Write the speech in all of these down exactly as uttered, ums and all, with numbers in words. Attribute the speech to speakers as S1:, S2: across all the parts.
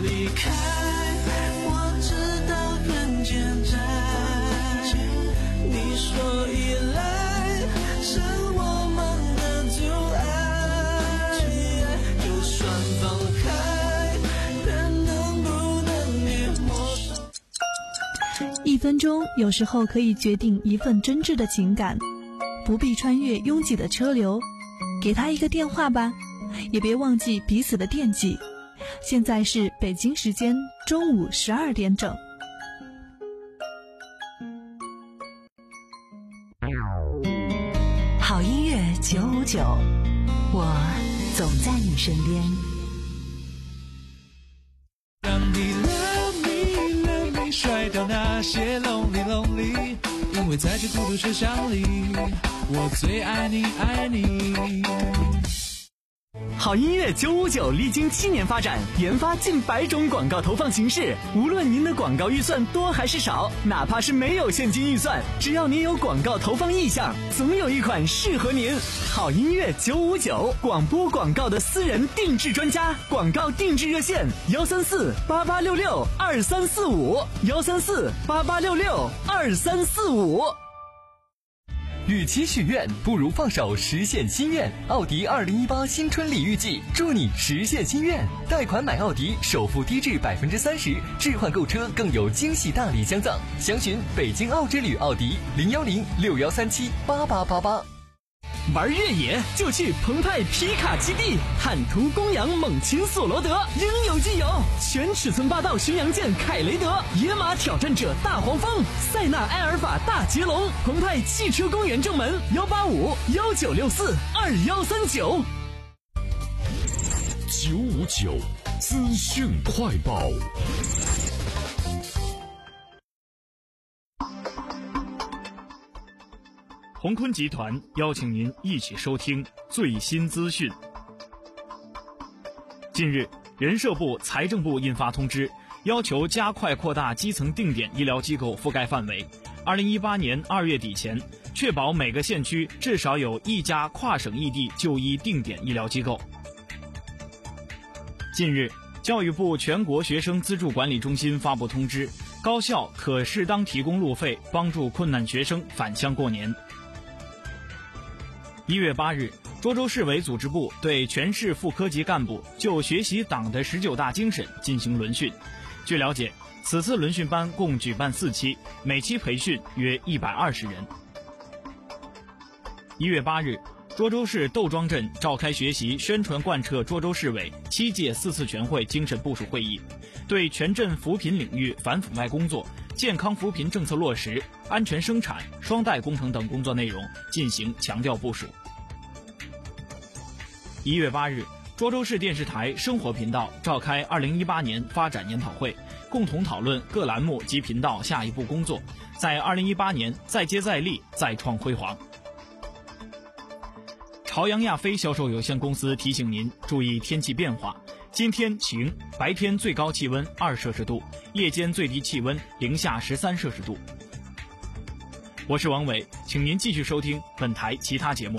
S1: 离开，我知道很简单，你说依赖是我们的阻碍，就算放开，但能不能别陌生。
S2: 一分钟有时候可以决定一份真挚的情感，不必穿越拥挤的车流，给他一个电话吧，也别忘记彼此的惦记。现在是北京时间中午十二点整。
S3: 好音乐九五九，我总在你身边。
S1: 让你 love me love me 甩掉那些 lonely lonely， 因为在这孤独车厢里，我最爱你爱你。
S4: 好音乐九五九历经七年发展，研发近百种广告投放形式。无论您的广告预算多还是少，哪怕是没有现金预算，只要您有广告投放意向，总有一款适合您。好音乐九五九，广播广告的私人定制专家，广告定制热线幺三四八八六六二三四五幺三四八八六六二三四五。
S5: 与其许愿，不如放手实现心愿。奥迪二零一八新春礼遇季，祝你实现心愿。贷款买奥迪，首付低至百分之三十，置换购车更有惊喜大礼相赠。详询北京奥之旅奥迪零幺零六幺三七八八八八。
S4: 玩越野就去澎湃皮卡基地，汉途公羊猛禽索罗德应有尽有，全尺寸霸道巡洋舰凯雷德，野马挑战者大黄蜂，塞纳埃尔法大捷龙。澎湃汽车公园正门幺八五幺九六四二幺三九。
S6: 九五九资讯快报。
S7: 鸿坤集团邀请您一起收听最新资讯。近日，人社部、财政部印发通知，要求加快扩大基层定点医疗机构覆盖范围。二零一八年二月底前，确保每个县区至少有一家跨省异地就医定点医疗机构。近日，教育部全国学生资助管理中心发布通知，高校可适当提供路费，帮助困难学生返乡过年。一月八日，涿州市委组织部对全市副科级干部就学习党的十九大精神进行轮训。据了解，此次轮训班共举办四期，每期培训约一百二十人。一月八日，涿州市窦庄镇召开学习宣传贯彻涿州市委七届四次全会精神部署会议，对全镇扶贫领域反腐败工作、健康扶贫政策落实、安全生产、双贷工程等工作内容进行强调部署。一月八日，涿州市电视台生活频道召开二零一八年发展研讨会，共同讨论各栏目及频道下一步工作，在二零一八年再接再厉，再创辉煌。朝阳亚飞销售有限公司提醒您注意天气变化，今天晴，白天最高气温二摄氏度，夜间最低气温零下十三摄氏度。我是王伟，请您继续收听本台其他节目。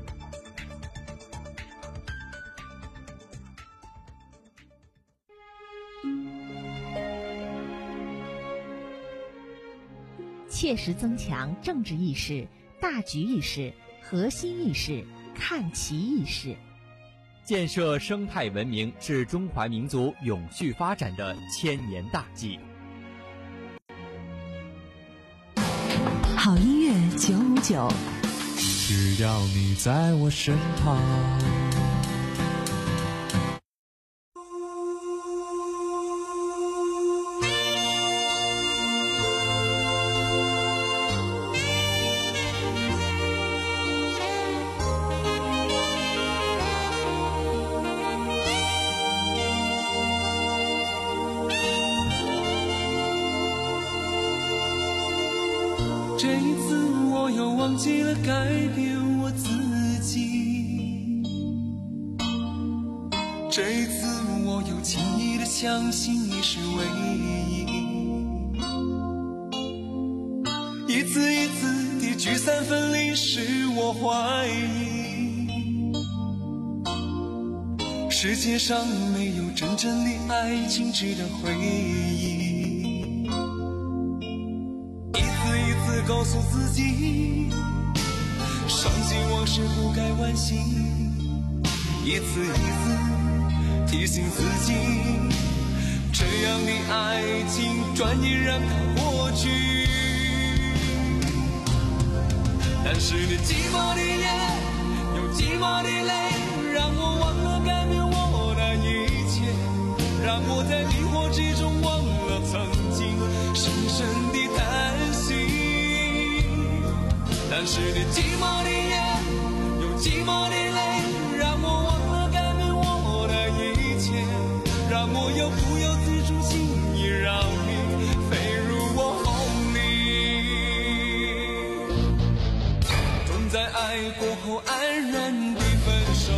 S8: 切实增强政治意识、大局意识、核心意识、看齐意识，
S9: 建设生态文明是中华民族永续发展的千年大计。
S3: 好音乐九五九，
S1: 只要你在我身旁。这一次我又忘记了改变我自己，这一次我又轻易地相信你是唯一，一次一次地聚散分离使我怀疑， 世界上没有真正的爱情值得回忆，一次一次告诉自己，伤心往事不该惋惜，一次一次提醒自己，这样的爱情转眼让它过去。但是你寂寞的夜，有寂寞的泪，让我忘了改变我的一切，让我在迷惑之中忘了曾经深深的叹息。但是你寂寞的夜，有寂寞的泪，让我忘了改变我的一切，让我又不由自主轻易让你飞入我梦里。总在爱过后安然的分手，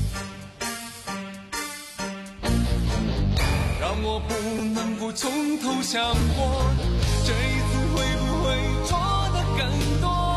S1: 让我不能不从头想过，这一次会不会错得更多。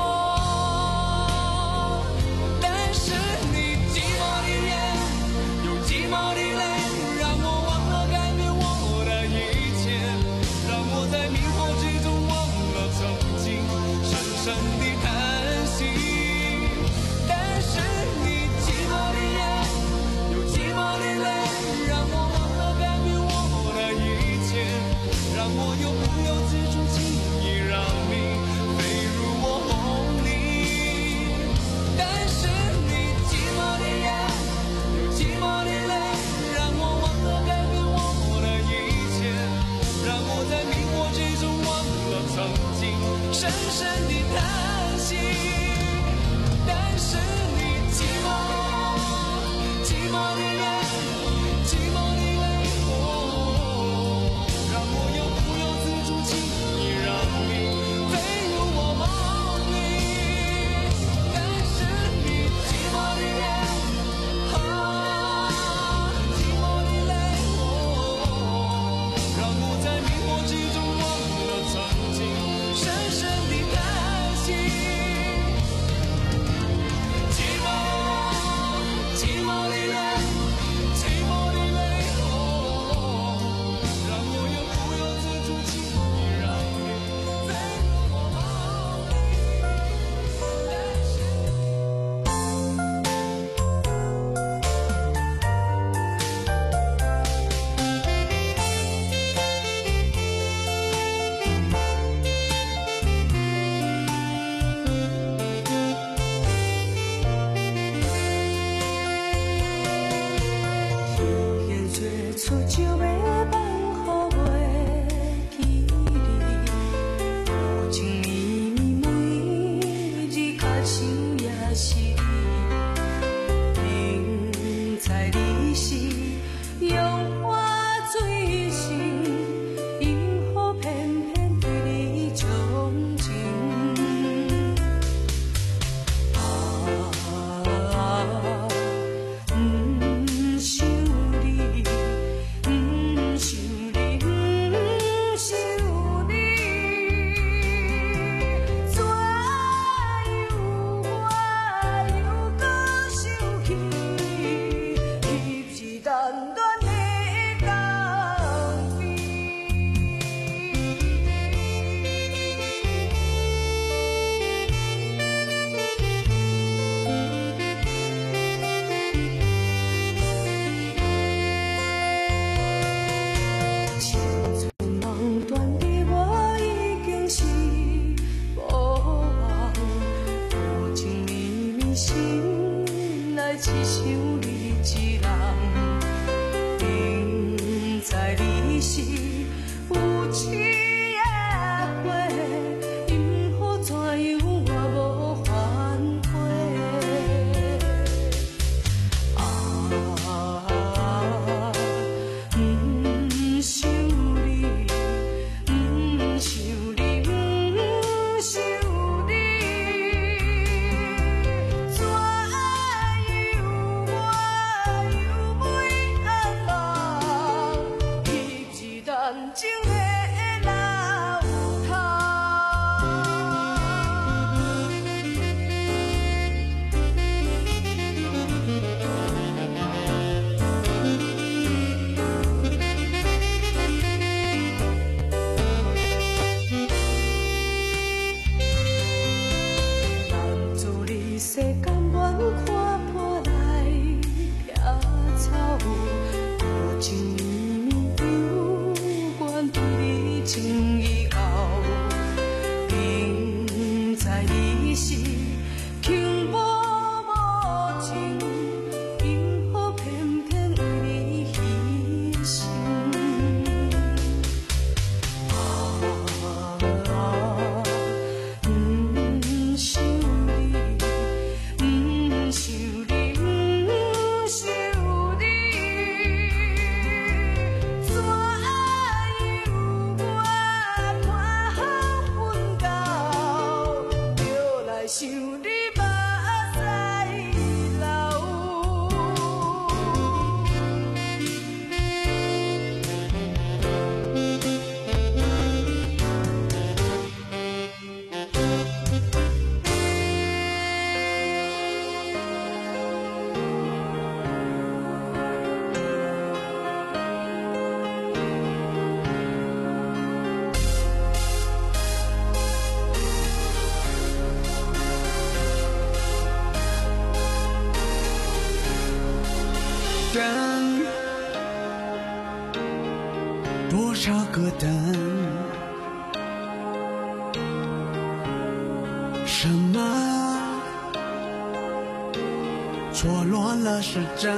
S1: 但是你寂寞的夜，有寂寞的泪，让我忘了改变我的一切，让我在迷惑之中忘了曾经深深的叹息。但是你寂寞的夜，有寂寞的泪，让我忘了改变我的一切，让我又不由自主轻易让你飞入我梦里。但是你寂寞的夜，有寂寞的泪，让我忘了改变我的一切，让我在迷惑之中忘了曾经深深的叹息。但是你寂寞，寂寞的夜，寂寞的泪，哦，让我又不由自主轻易让你飞入我梦里。但是你寂寞的夜，啊，寂寞的泪，哦，让我在迷惑之中忘了曾经深深的叹息。 多少个等，什么错落了时针？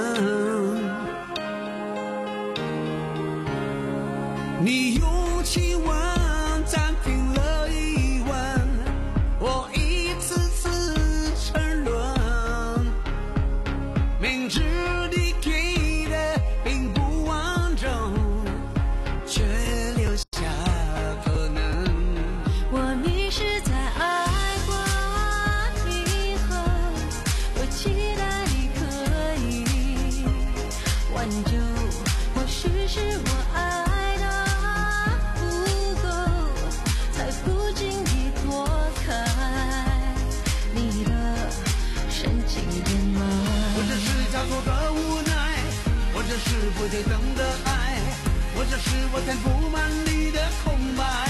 S1: 你用亲吻暂停了疑问，我一次次沉沦，明知你给的并不完整，却留下可能。
S10: 我迷失在爱过以后，我期待你可以挽救，或许是我爱的不够，才不经意躲开你的深情眼眸。
S1: 或者是假作的无奈，或者是不对等的爱，或者是我填不满你的空白。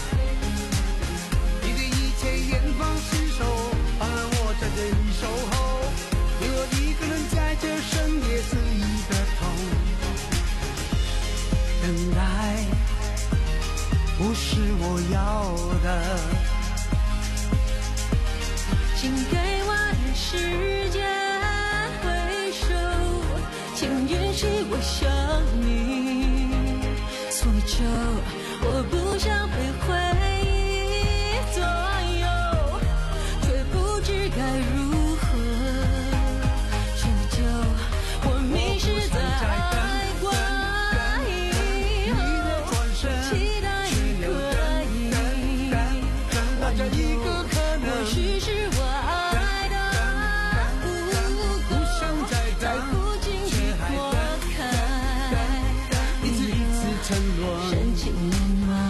S1: 你对一切严防死守，而我在这里守候，为我一个人在这深夜肆意的痛。等待不是我要的，
S10: 请给我点时间回首，请允许我向你索求，我不想被回忆左右，却不知该如何求救。我迷失在爱过以后，期待你可以挽救，或许是我爱的不够，才不经意躲开你的深情眼眸。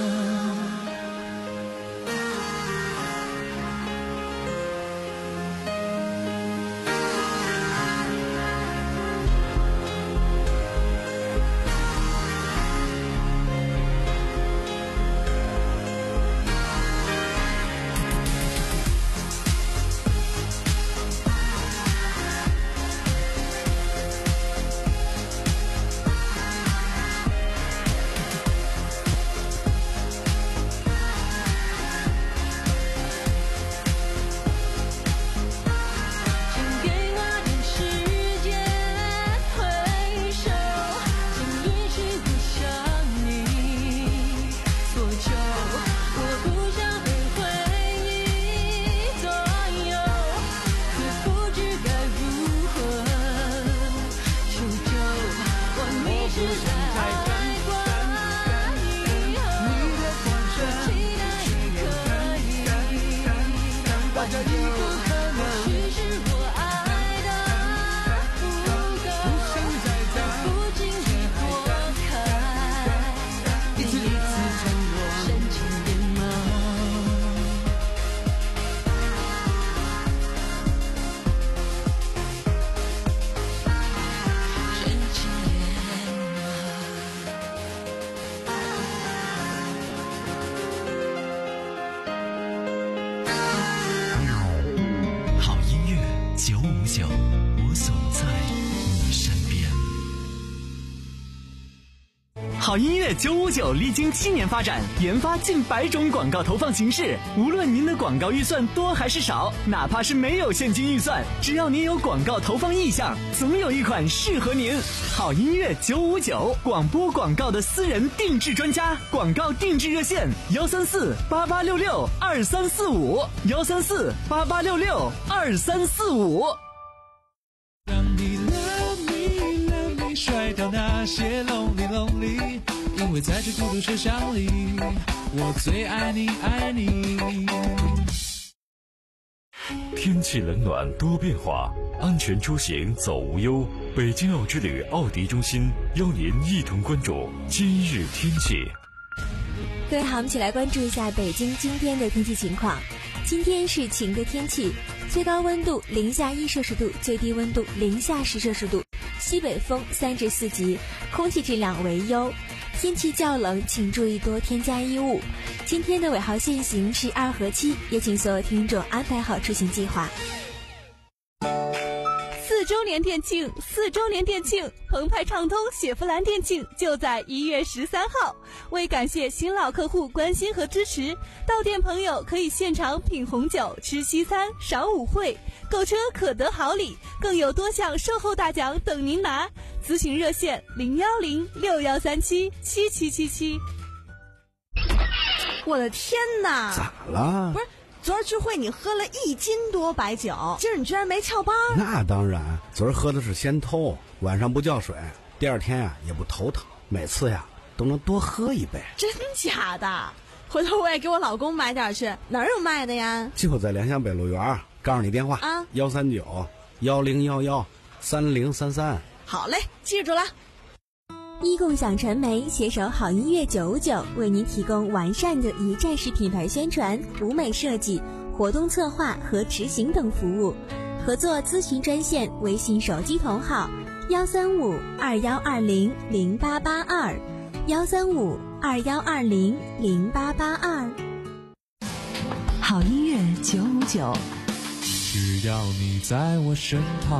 S4: 好音乐九五九历经七年发展，研发近百种广告投放形式。无论您的广告预算多还是少，哪怕是没有现金预算，只要您有广告投放意向，总有一款适合您。好音乐九五九，广播广告的私人定制专家，广告定制热线：幺三四八八六六二三四五，幺三四八八六六二三四五。
S1: 让你 love me love me 甩掉那些 lonely lonely， 因为在这孤独车厢里，我最爱你爱你。
S6: 天气冷暖多变化，安全出行走无忧。北京奥之旅奥迪中心邀您一同关注今日天气。
S11: 各位好，我们一起来关注一下北京今天的天气情况。今天是晴的天气，最高温度零下一摄氏度，最低温度零下十摄氏度，西北风三至四级，空气质量为优。天气较冷，请注意多添加衣物。今天的尾号限行是二和七，也请所有听众安排好出行计划。四
S2: 四周年店庆，四周年店庆，澎湃畅通雪佛兰店庆就在一月十三号。为感谢新老客户关心和支持，到店朋友可以现场品红酒、吃西餐、赏舞会，购车可得好礼，更有多项售后大奖等您拿。咨询热线零幺零六幺三七七七七七。
S12: 我的天哪！
S13: 咋了？
S12: 不是。昨儿聚会你喝了一斤多白酒，今儿你居然没翘班？
S13: 那当然，昨儿喝的是仙偷，晚上不叫水，第二天呀、啊、也不头疼，每次呀都能多喝一杯。
S12: 真假的？回头我也给我老公买点去，哪儿有卖的呀？
S13: 就在联想北路园，告诉你电话啊，幺三九幺零幺幺三零三三。
S12: 好嘞，记住了。
S11: 一共享传媒携手好音乐九五九，为您提供完善的一站式品牌宣传、舞美设计、活动策划和执行等服务。合作咨询专线：微信手机同号幺三五二幺二零零八八二，幺三五二幺二零零八八二。
S3: 好音乐九五九，
S1: 只要你在我身旁。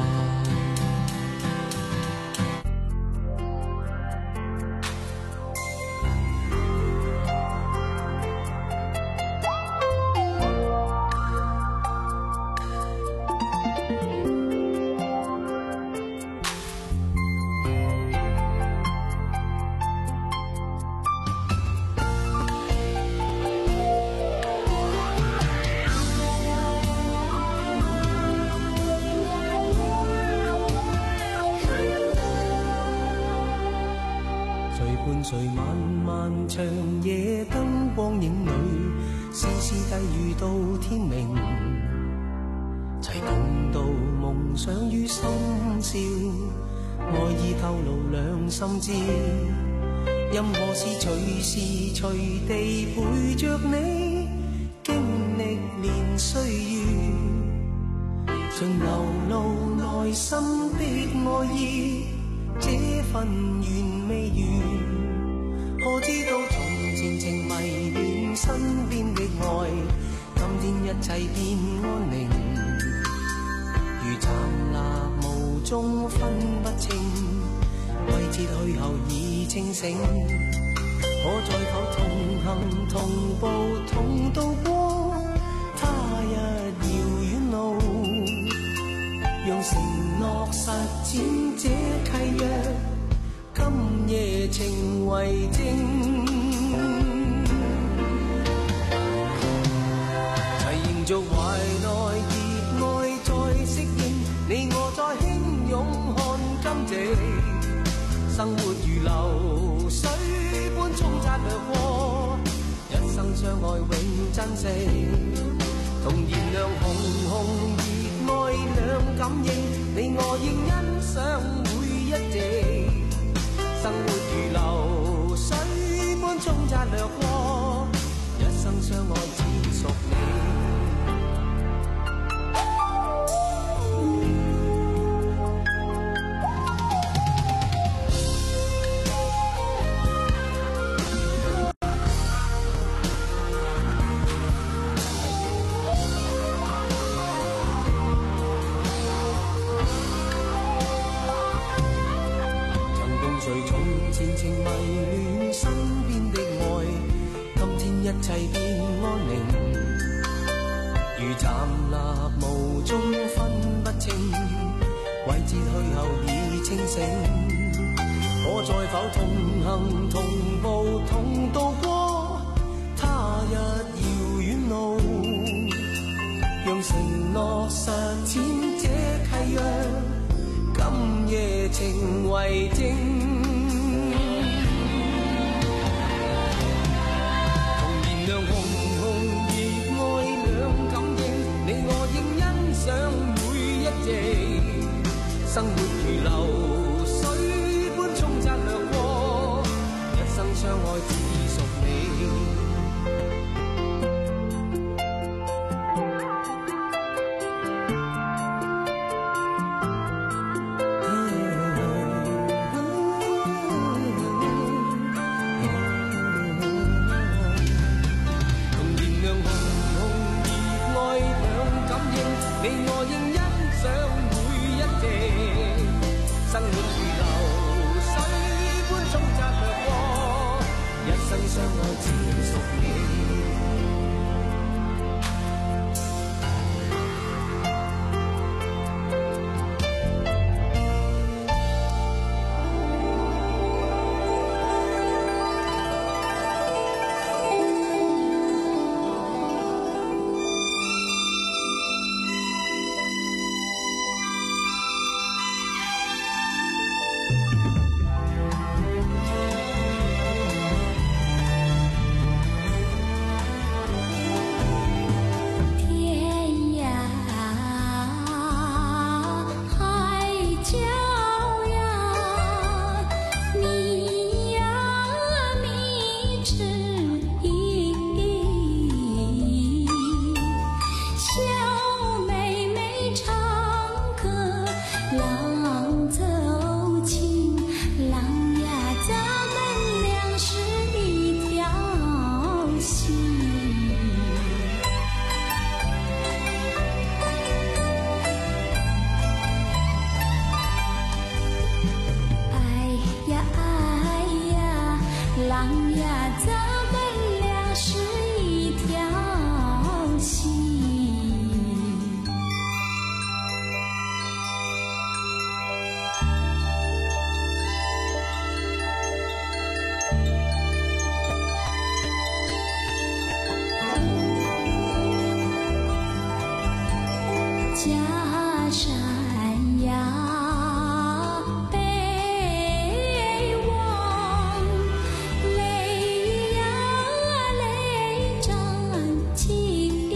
S14: 隨漫漫長夜燈光影裏，絲絲低語到天明，齊共度夢想於深宵，愛意透露兩心知，任何事隨時隨地陪着你，經歷年歲月，像流露內心的愛意，這份緣未完。我知道從前情迷戀身邊的愛，今天一切變安寧，如站立無蹤分不清，季節去後已清醒。可在否同行同步同渡過他日遙遠路，讓承諾實踐這契約，今夜情為證，齊營造懷內熱愛再適應，你我再輕擁看今夕，生活如流水般沖刷掠過，一生相愛永珍惜，同燃亮紅紅熱愛兩感應，你我應欣賞每一夕。生活如流水般沖刷掠過，一生相愛只屬你。一切變安寧，如站立無蹤分不清，季節去後已清醒。我在否同行同步同渡過他日遙遠路，讓承諾實踐這契約，今夜情為證。讓紅紅熱愛兩感應，你我應欣賞每一夕，生活如流水般沖刷掠過，一生相愛只屬你。你我應欣賞每一夕，
S10: 狼呀，咱们俩是一条心。假山呀北望，泪呀泪沾襟，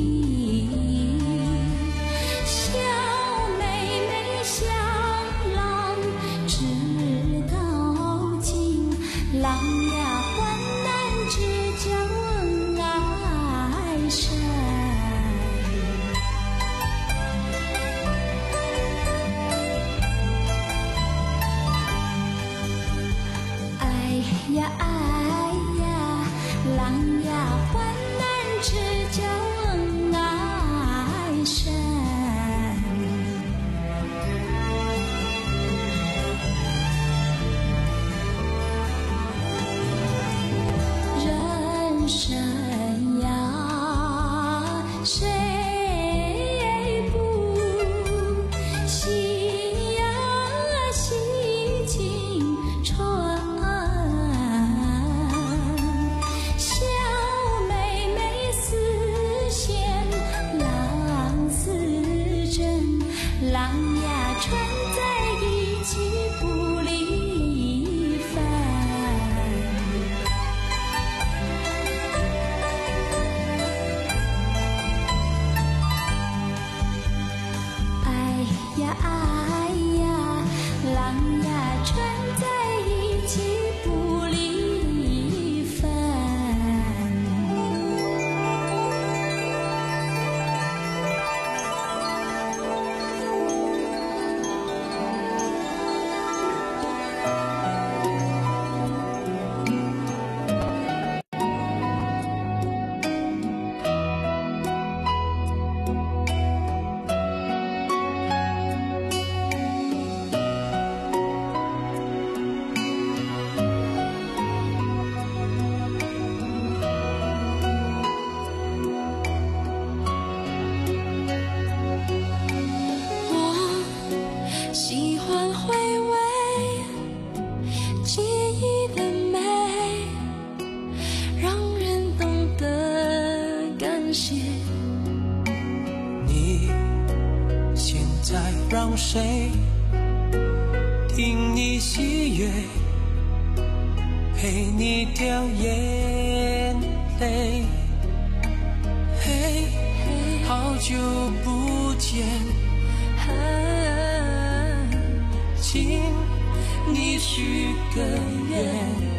S10: 小妹妹向郎知道尽，郎呀患难知交爱深。呀爱呀，郎呀患难知交爱深。人生呀，谁不喜呀喜青春。郎呀穿在一起不离分，爱呀爱呀，郎呀穿在一起不离分。喜欢回味记忆的美，让人懂得感谢。
S14: 你现在让谁听你喜悦，陪你掉眼泪？嘿，好久不见，请你许个愿，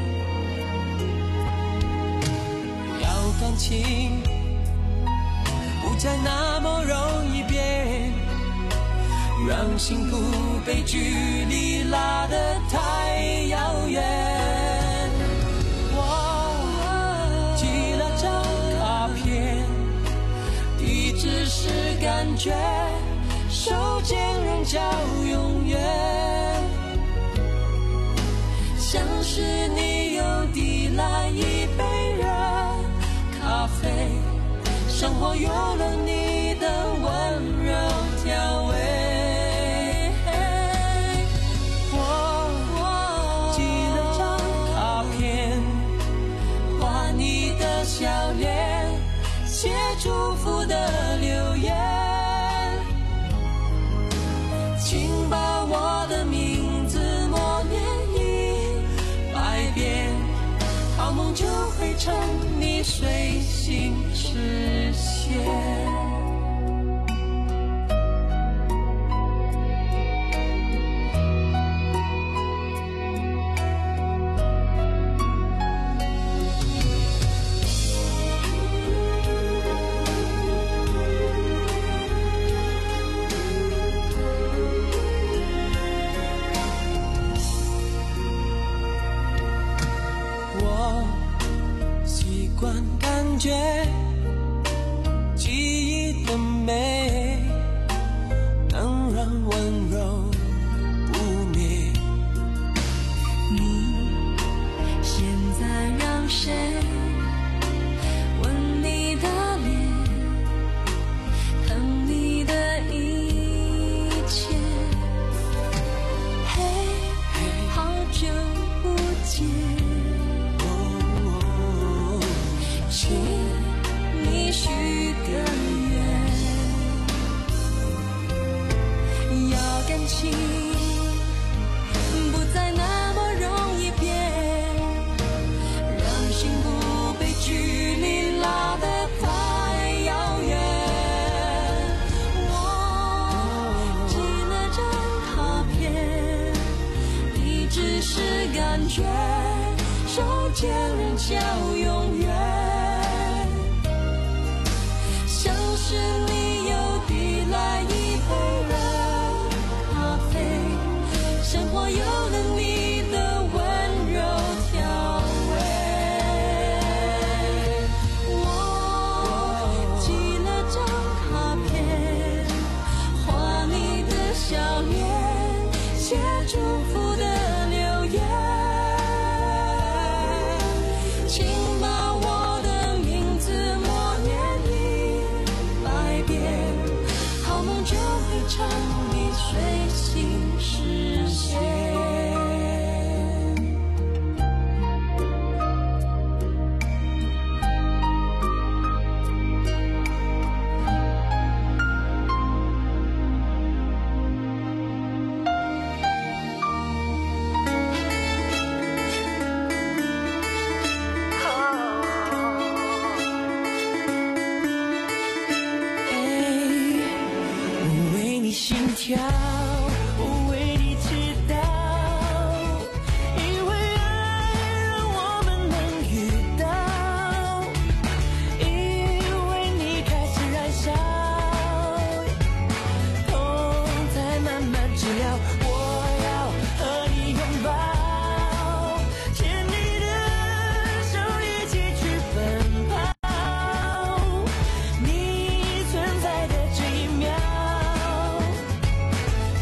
S14: 要感情不再那么容易变，让幸福被距离拉得太遥远。我寄了张卡片，地址是感觉，手间仍叫永远。像是你又递来一杯热咖啡，生活有了你的温柔调味。我寄了张卡片，画你的笑脸，写祝福的留言，请把我的名字默念好梦就会成你随心实现。觉记忆的美，能让温柔不灭。
S10: 你现请你许个愿，要感情不再那么容易变，让心不被距离拉得太遥远。我寄了张卡片，你只是感觉手牵人叫永远，像是你又递来一杯热咖啡，生活有了你的温柔调味。我寄了张卡片，画你的笑脸，写祝福的留言，请把我的名字默念一百遍，好梦就会朝你随心实现。我为你心跳，我为你祈祷，因为爱让我们能遇到，因为你开始燃烧，痛在慢慢治疗，我要和你拥抱，牵你的手一起去奔跑，你存在的这一秒，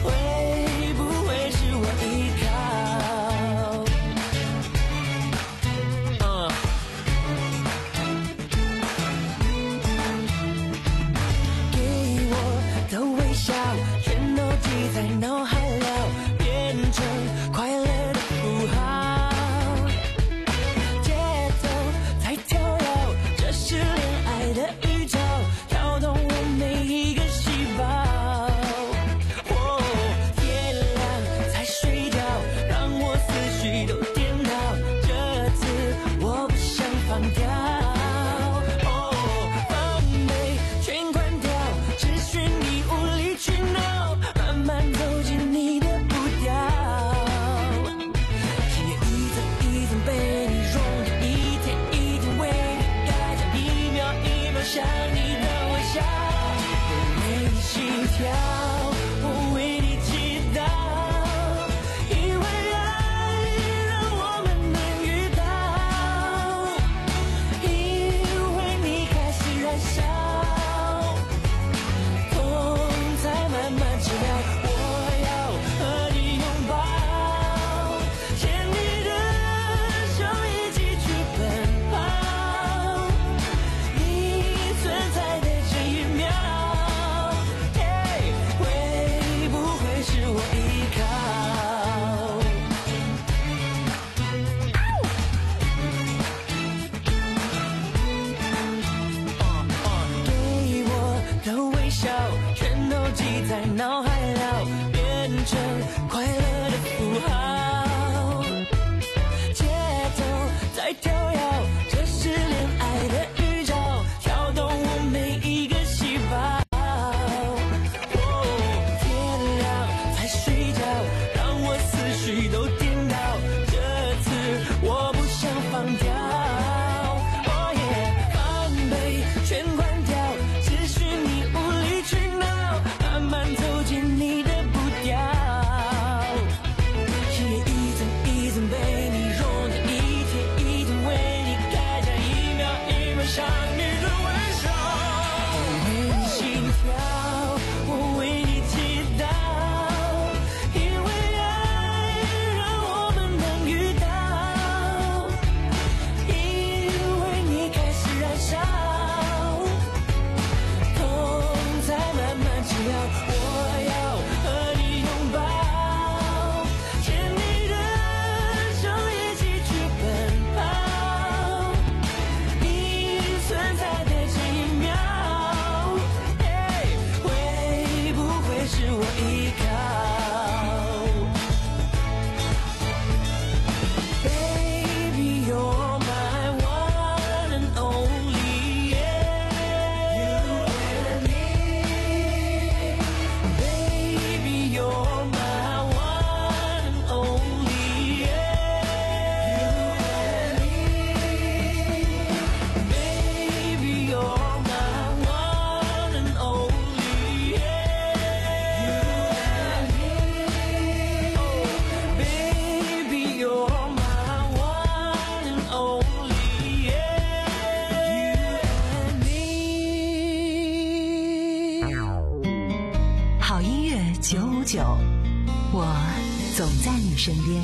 S3: 九，我总在你身边。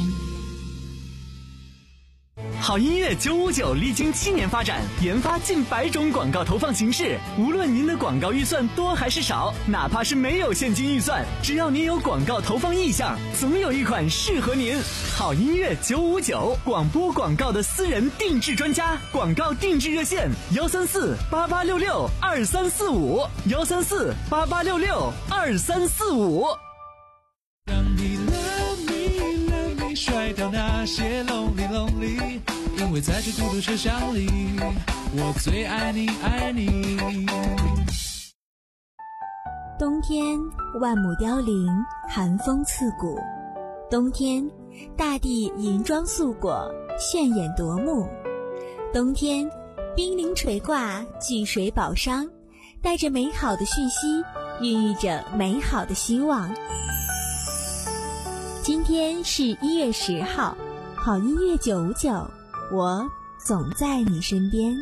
S4: 好音乐九五九历经七年发展，研发近百种广告投放形式。无论您的广告预算多还是少，哪怕是没有现金预算，只要您有广告投放意向，总有一款适合您。好音乐九五九，广播广告的私人定制专家，广告定制热线：幺三四八八六六二三四五，幺三四八八六六二三四五。
S1: 让你 love me love me 甩掉那些 lonely lonely， 因为在这孤独车厢里，我最爱你爱你。
S11: 冬天万亩凋零，寒风刺骨。冬天大地银装素裹，炫眼夺目。冬天冰凌垂挂，巨水宝商，带着美好的讯息，孕育着美好的希望。今天是一月十号，好音乐九五九，我总在你身边。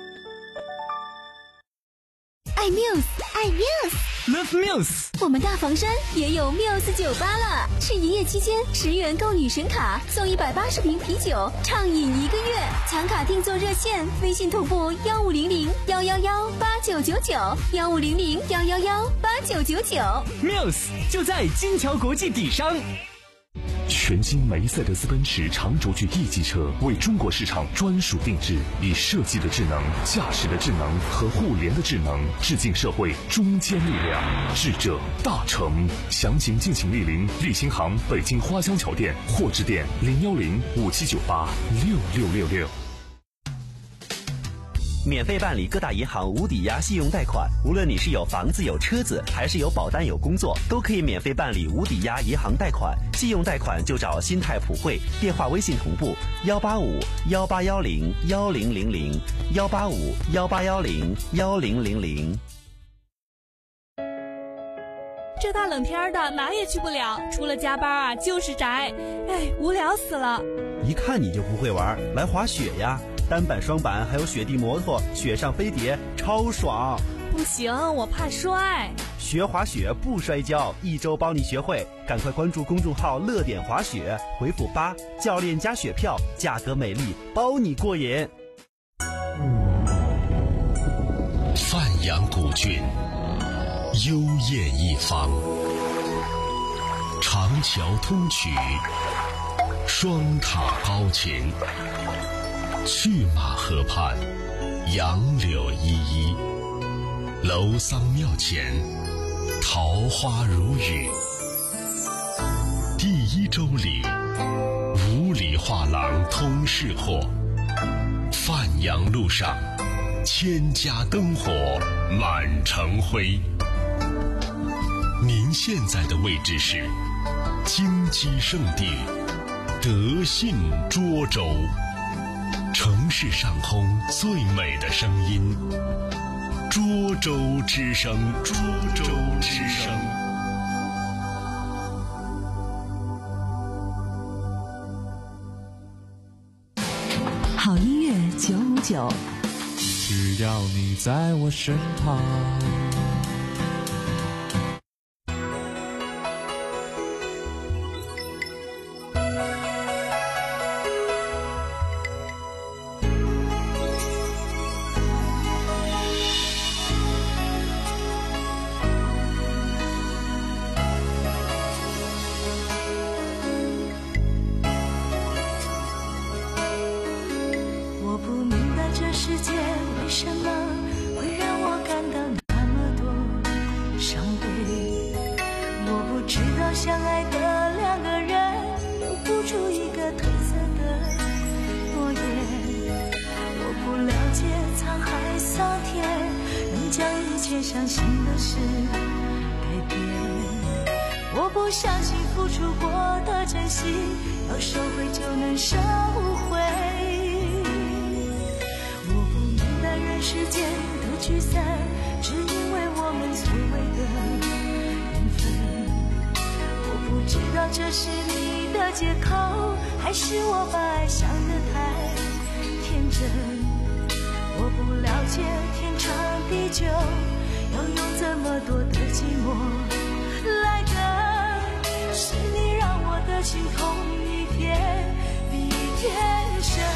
S15: 爱 Muse， 爱
S4: Muse，Love Muse。
S15: 我们大房山也有 Muse 酒吧了，是营业期间十元购女神卡送一百八十瓶啤酒，畅饮一个月。抢卡订座热线：微信同步幺五零零幺幺幺八九九九，幺五零零幺幺幺八九九九。
S4: Muse 就在金桥国际底商。
S6: 全新梅赛德斯奔驰长轴距 E 级车为中国市场专属定制，以设计的智能、驾驶的智能和互联的智能，致敬社会中坚力量，智者大成。详情敬请莅临立新行北京花乡桥店，或致电零幺零五七九八六六六六。
S16: 免费办理各大银行无抵押信用贷款，无论你是有房子有车子，还是有保单有工作，都可以免费办理无抵押银行贷款。信用贷款就找新泰普惠，电话微信同步幺八五幺八幺零幺零零零幺八五幺八幺零幺零零零。
S2: 这大冷天的哪也去不了，除了加班啊就是宅，哎，无聊死了。
S16: 一看你就不会玩，来滑雪呀！单板、双板还有雪地摩托、雪上飞碟，超爽！
S2: 不行，我怕摔。
S16: 学滑雪不摔跤，一周帮你学会。赶快关注公众号“乐点滑雪”，回复八，教练加雪票，价格美丽，包你过瘾。
S17: 范阳古郡，幽艳一方，长桥通衢，双塔高擎。去马河畔，杨柳依依，楼桑庙前，桃花如雨。第一周里，五里画廊通市货。范阳路上，千家灯火满城辉。您现在的位置是金鸡圣地德信涿州。城市上空最美的声音，涿州之声，涿州之声。
S3: 好音乐九五九，
S1: 只要你在我身旁。
S10: 是你让我的心痛一天比一天深。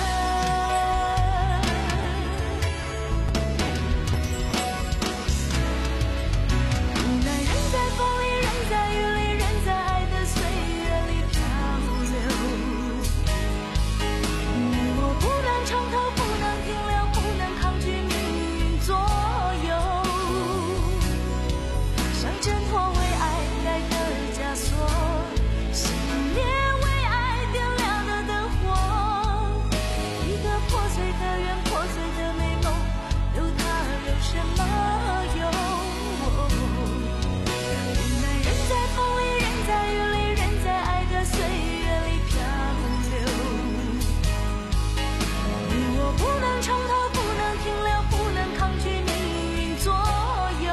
S10: 无奈人在风里，人在雨里，人在爱的岁月里漂流。你我不能长头，不能停留，不能抗拒命运左右，像挣脱为爱戴的枷锁，熄灭为爱点亮的灯火，一个破碎的缘，破碎的美梦，留它有什么用？无奈人在风里，人在雨里，人在爱的岁月里漂流。你我不能长头，不能停留，不能抗拒命运左右，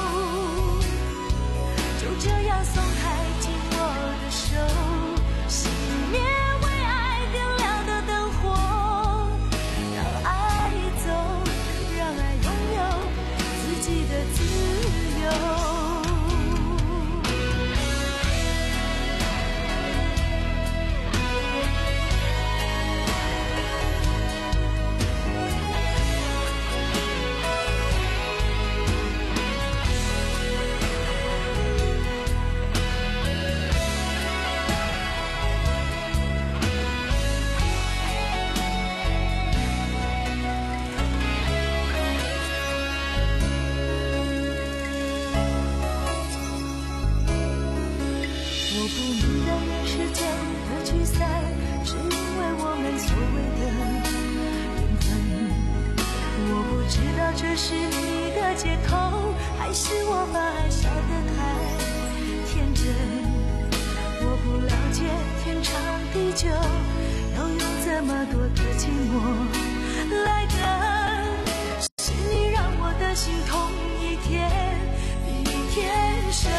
S10: 就这样松开紧握的手，熄灭为爱点亮的灯火，让爱走，让爱拥有自己的自由。我不明白人世间的聚散，是因为我们所谓的缘分。我不知道这是你的借口，还是我把爱笑得太天真。我不了解天长地久，要用这么多的寂寞来等。是你让我的心痛一天比一天深。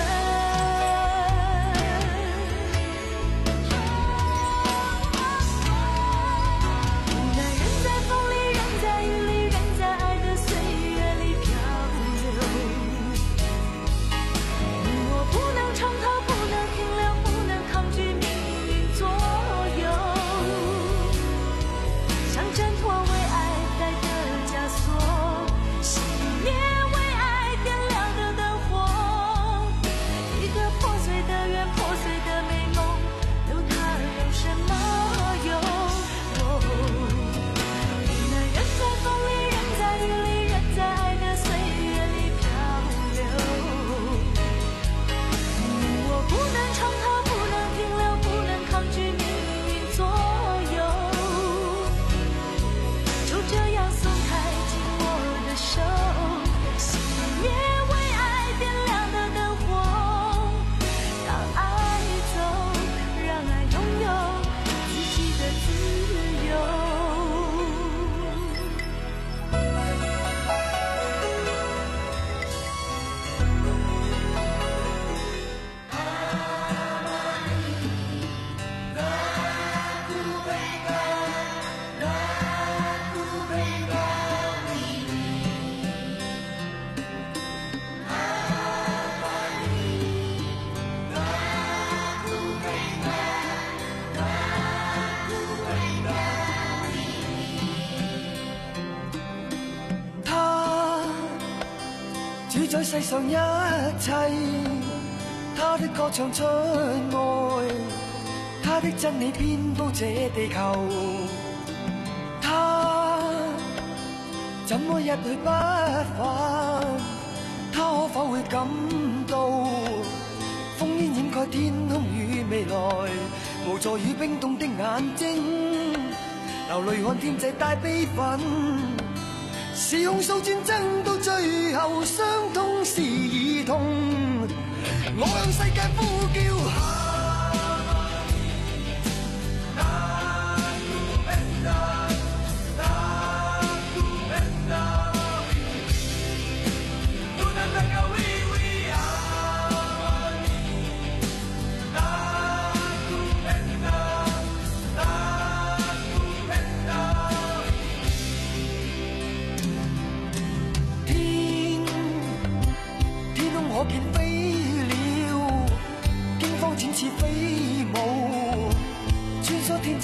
S18: 主宰世上一切，他的歌唱出愛，他的真理遍佈這地球。他怎麼一去不返？他可否會感到烽煙掩蓋天空與未來，無助與冰凍的眼睛，流淚看天際帶悲憤。是控訴戰爭到最後，傷痛是兒童。我向世界呼叫。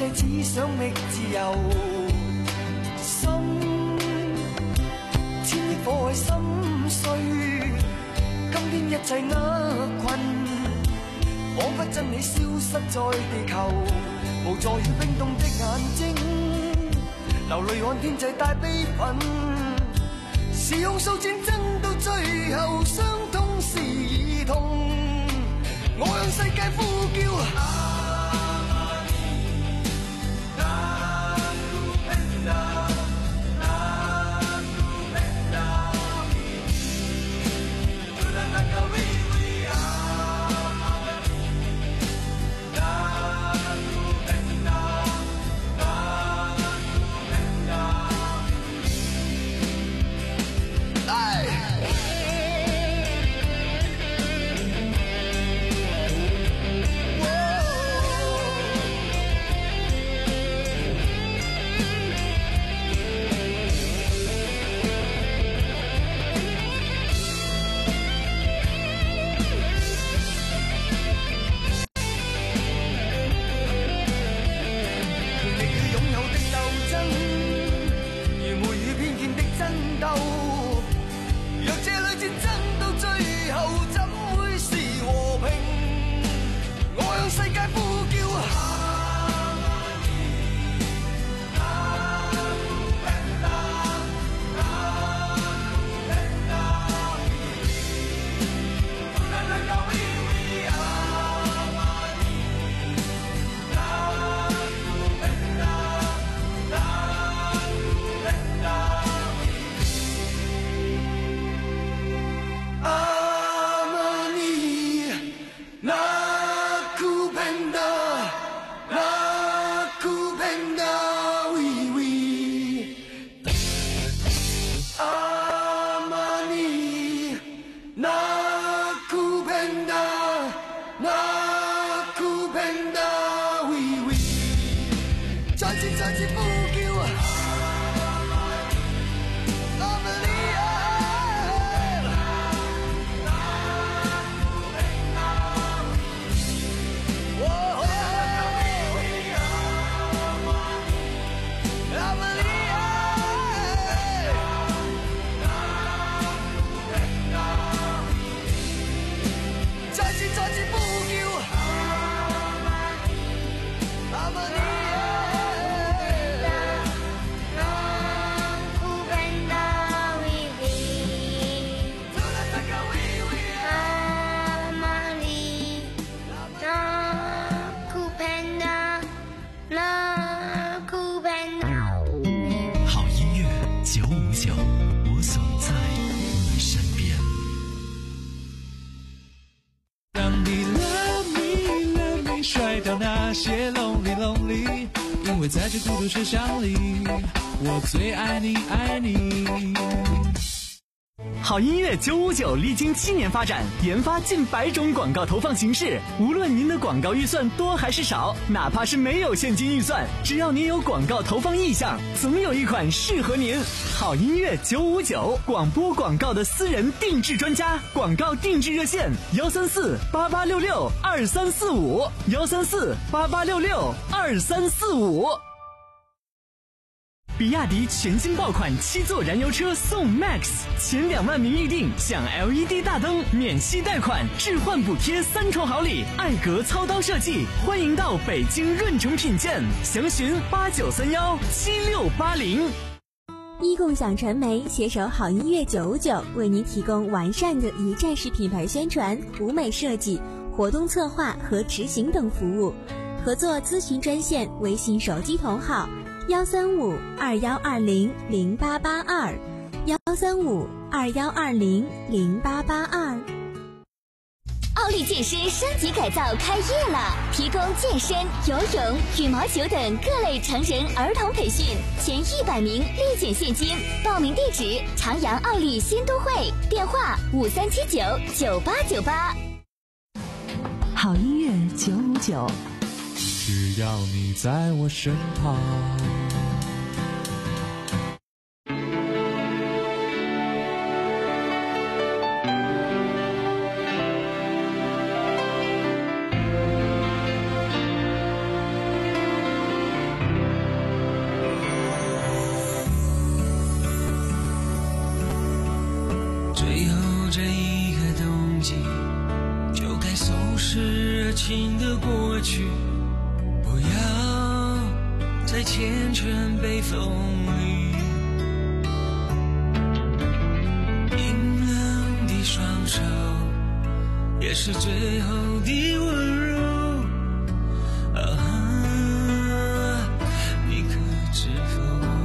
S18: 世只想觅自由，心千億火海心碎，今天一切厄困，彷彿真理消失在地球，無助於冰凍的眼睛，流淚看天際帶悲憤，是控訴戰爭到最後，傷痛是兒童，我向世界呼叫。
S1: 那些 lonely lonely， 因为在这孤独车厢里，我最爱你爱你。
S4: 好音乐九五九历经七年发展，研发近百种广告投放形式。无论您的广告预算多还是少，哪怕是没有现金预算，只要您有广告投放意向，总有一款适合您。好音乐九五九，广播广告的私人定制专家，广告定制热线：幺三四八八六六二三四五，幺三四八八六六二三四五。比亚迪全新爆款七座燃油车送 Max， 前两万名预定享 L E D 大灯、免息贷款、置换补贴三重好礼，艾格操刀设计，欢迎到北京润城品鉴，详询八九三幺七六八零。
S11: 一共享传媒携手好音乐九五九，为您提供完善的一站式品牌宣传、舞美设计、活动策划和执行等服务。合作咨询专线：微信手机同号。幺三五二幺二零零八八二，幺三五二幺二零零八八二。
S15: 奥利健身升级改造开业了，提供健身、游泳、羽毛球等各类成人儿童培训，前一百名立减现金。报名地址：长阳奥利新都会，电话五三七九九八九八。
S3: 好音乐九五九，
S1: 只要你在我身旁。 这一个冬季，就该收拾热情的过去，不要再缱绻北风里。冰冷的双手，也是最后的温柔。啊，你可知否？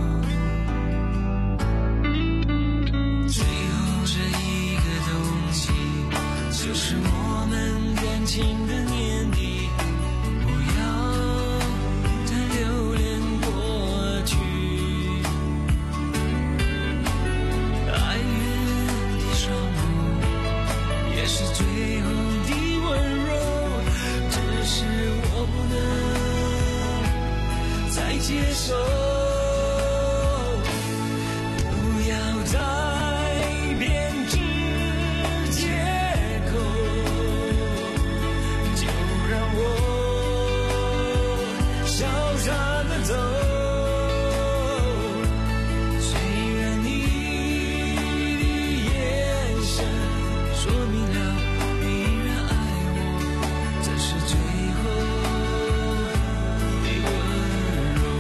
S1: 最后这一个冬季，就是我们感情的年底，不要再留恋过去。哀怨的双目，也是最后的温柔，只是我不能再接受。不要再编织借口，就让我潇洒地走。虽然你的眼神说明了依然爱我，这是最后的温柔。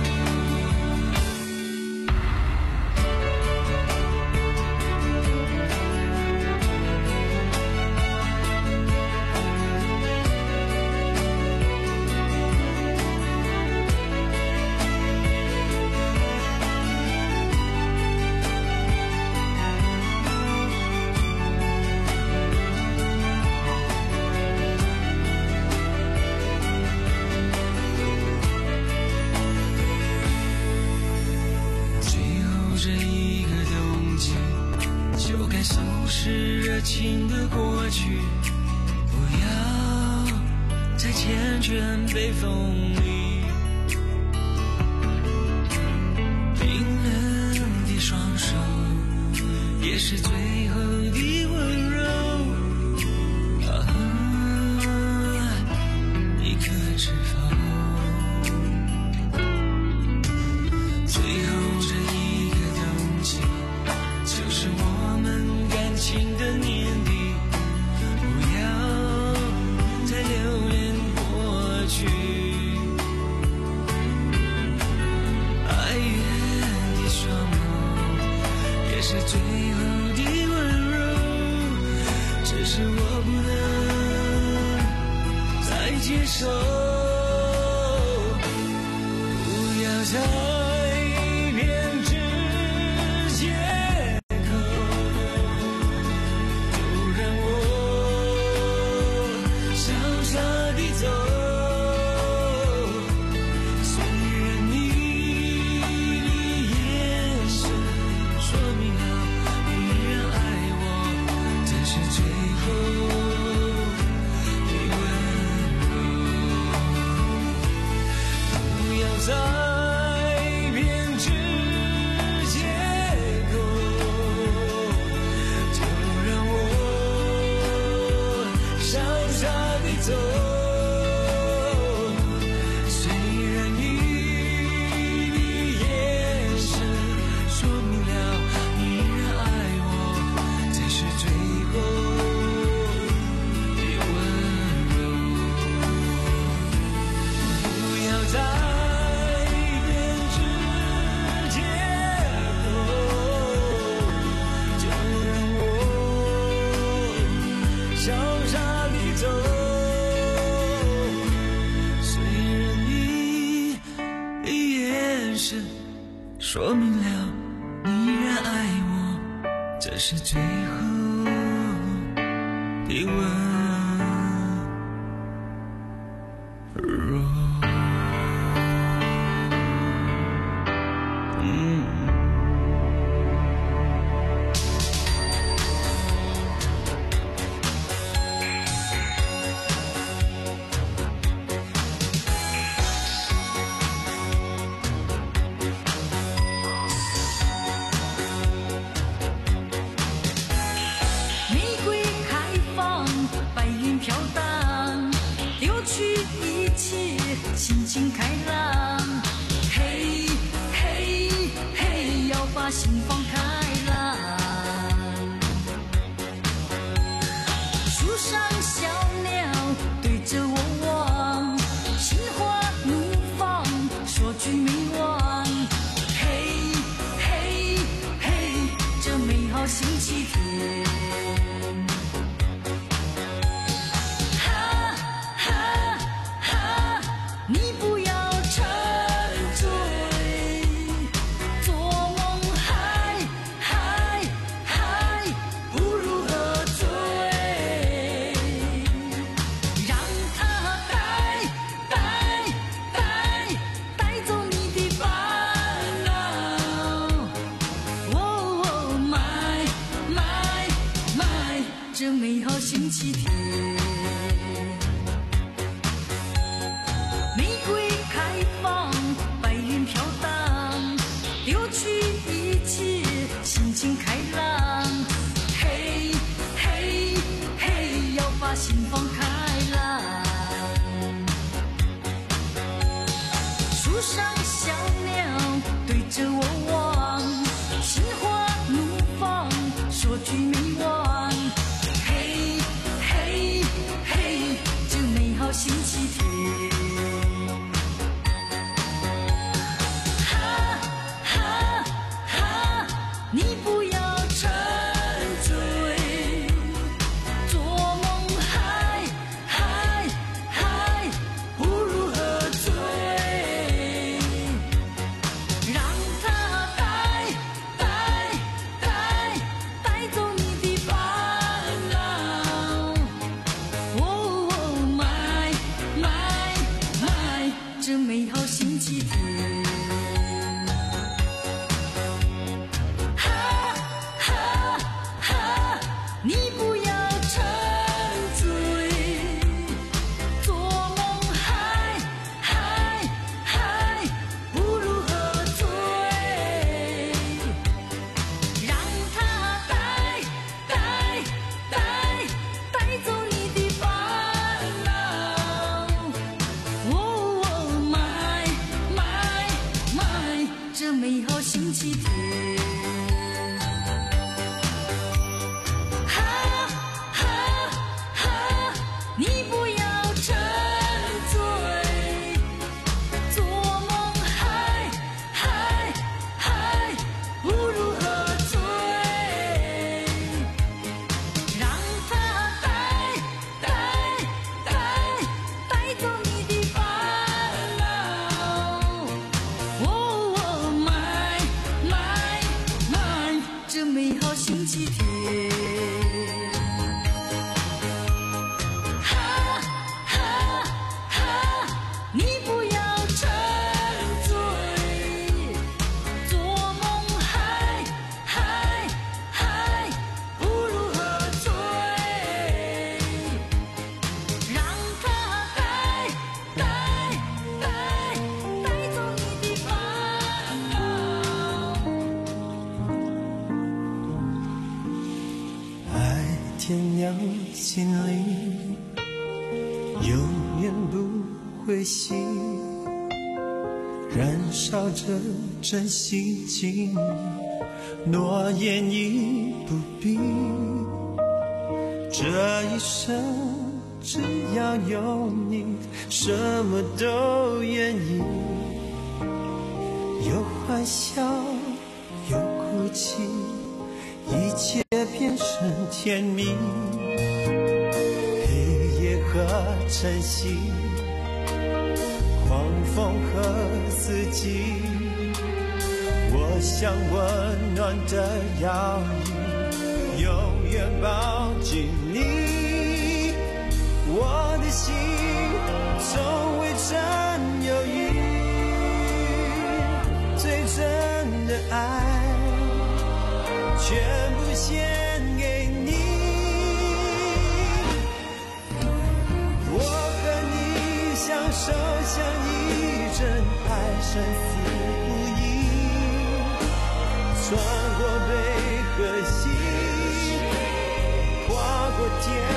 S1: 最后这一个冬季，就该收拾热情的过去，不要再缱绻北风里。冰冷的双手，也是最后的温柔。啊，你可知否？最后这一个冬季，就是我们感情的年底，不要再留恋过去。哀怨的双眸，也是最后的温柔，只是我不能再接受。不要再编织借口，就让我潇洒地走。虽然你的眼神说明了依然爱我，这是最后的温柔。不要再编织借口，就让我潇洒地走。虽然你的眼神说明了依然爱我，这是最后的温柔。不要再编织借口，就让我潇洒地走。虽然你的眼神说明了你依然爱我，这是最后的温柔。嗯。
S10: 玫瑰开放，白云飘荡，丢去一切，心情开朗。嘿，嘿，嘿，要把心放开朗。
S1: 几天。哈哈哈，你不要沉醉，做梦还还还不如喝醉，让它带带带带走你的烦恼。
S18: 爱天亮心里永远不会熄，燃烧着真心情，诺言已不必。这一生只要有你，什么都愿意。有欢笑，有哭泣，一切变成甜蜜。黑夜和晨曦，狂风和四季，我像温暖的摇椅，永远抱紧你。我的心从未曾犹豫，最真的爱全部献给你。我和你相守相依，真爱生死不移，穿过悲和喜，跨过天